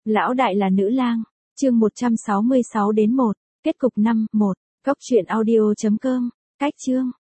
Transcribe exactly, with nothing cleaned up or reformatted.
Lão đại là nữ lang, chương một trăm sáu mươi sáu đến một, kết cục năm, một, Cốc truyện audio chấm com, cách chương.